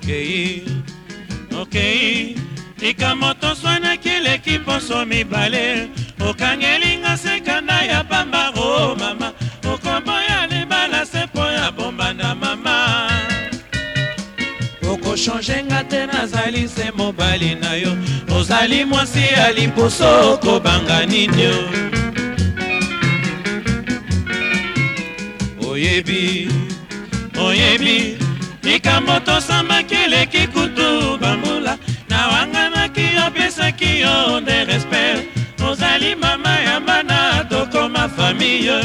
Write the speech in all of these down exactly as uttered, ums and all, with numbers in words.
okei okei likamoto swana kileki poso mibale okangelinga sekanda ya pamba o mama okoboya libala sepo ya bombanda mama okochange nga te nazali se mobali na yo ozali mwasi ya liboso okobanga nini oyebi oyebi likambo tosambaki eleki kutu bambula nawanganaki opesaki yo nde respect ozali mama ya bana tokoma famille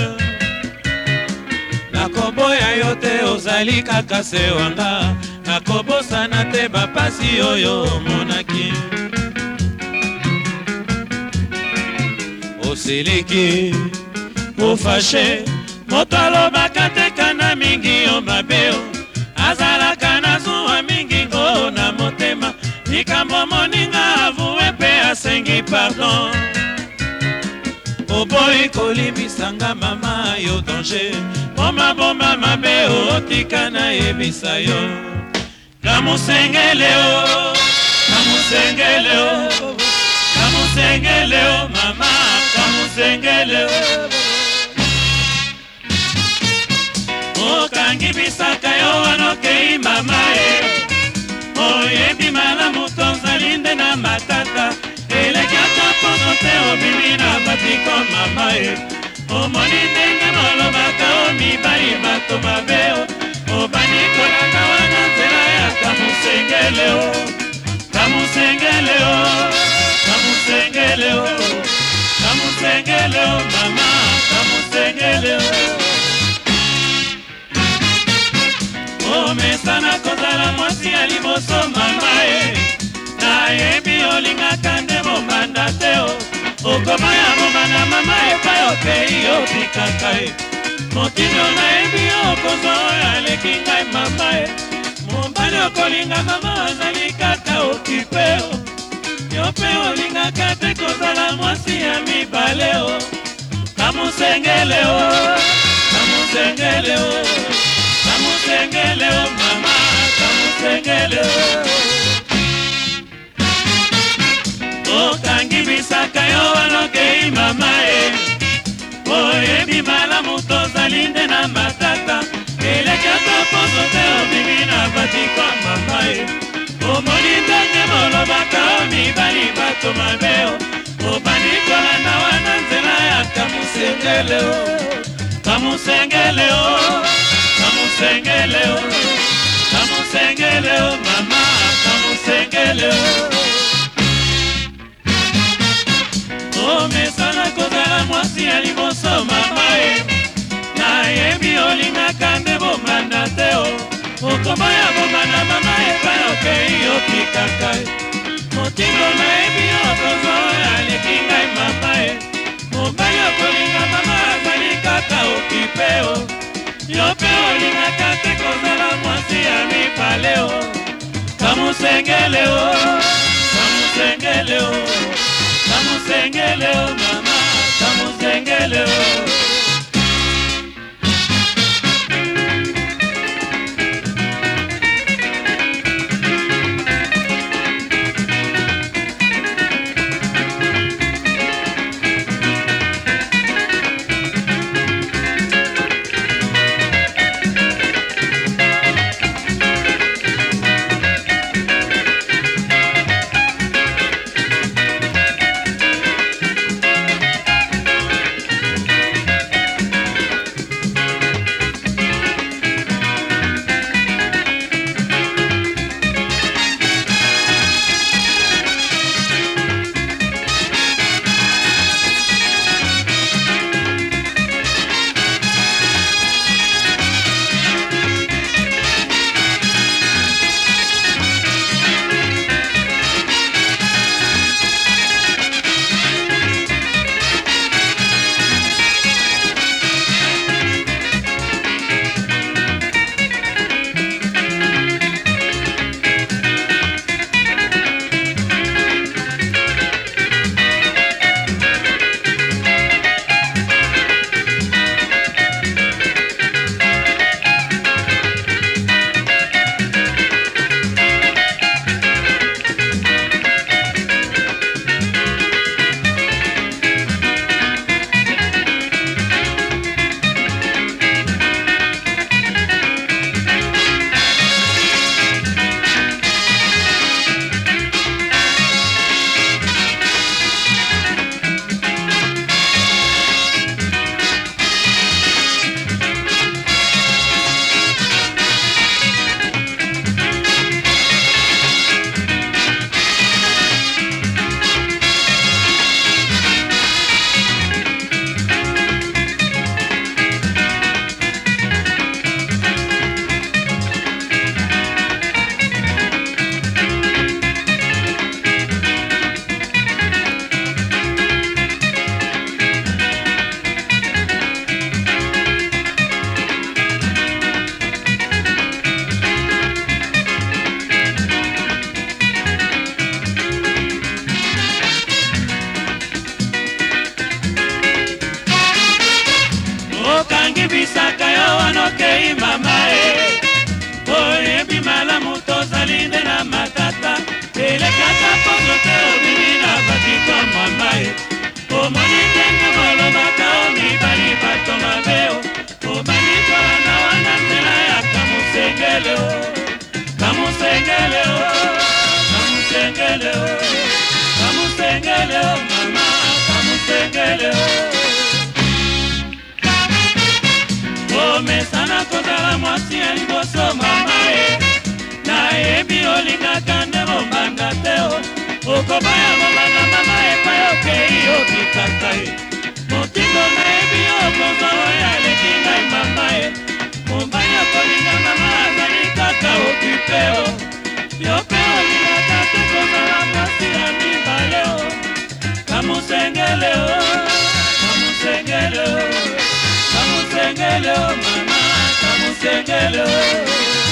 nakoboya yo te ozali kaka se wanga nakobosana te bapasi oyo omonaki osiliki ofashe moto alobaka te kana mingi yo mabe azalaka na zuwa mingi ngo na motema likambo moninga avue mpe asengi pardon oboyi kolimbisanga mama yo danger bomaboma mabe otika nayebisa yo kamusengele o kamusengele o kamusengele o mama kamusengele o okangi bisaka yo wanokei mama e oyebi malamu tozali nde na matata eleki ata poso te obimi na batiko mama e omoni ndenge molobaka o mibali bato mabe o obanikolaka wana nzela ya kamusengele o kamusengele o kamusengele o kamusengele o mama kamusengele o omesana kozala mwasi ya liboso mama e nayebi olingaka nde bombanda te o okoma ya bombanda mama epai okei opikaka e motindo nayebi okozwa oyo aleki ngai mama e mobali okolinga mama azali kaka okipe o yo mpe olingaka te kozala mwasi ya mibale o kamusengele o kamusengele o kamusengele o mama kamusengele o okangi bisaka yo wanokei mama e oyebi malamu tozali nde na matata eleki ata poso te obimi na batiko mama e omoni ndenge molobaka o mibali bato mabe o obandi kolanda wana nzela ya kamusengele o kamusengele o kamusengele o kamusengele o mama kamusengele o omesana kozala mwasi ya liboso mama e nayebi olingaka nde bombanda te o okoma ya bombanda mama epai okei opikaka e motindo nayebi okozwa oyo aleki ngai mama e mobali okolinga mama azali kaka okipe o yo mpe olingaka te kozala mwasi ya mibale o kamusengele o kamusengele o kamusengele o mama kamusengele o obangi bisaka yo wanokei mama e oyebi malamu tozali nde na matata elekaka pozo te obimi na batiko mama e omoni ndenge molobaka o mibali bato mabe o obandi kolanda wana nzela ya kamusengele o kamusengele o kamusengele o kamusengele o mama kamusengele o omesana kozala mwasi ya liboso mama e nayebi olingaka nde bombanda te o okobaya bombanda mama epai okei okikaka e motindo nayebi okozwa oyo aleki ngai mama e mobali okolinga mama azali kaka okipe o yo mpe olingaka te kozala mwasi ya mibale o kamusengele o kamusengele o kamusengele o mama kamusengele o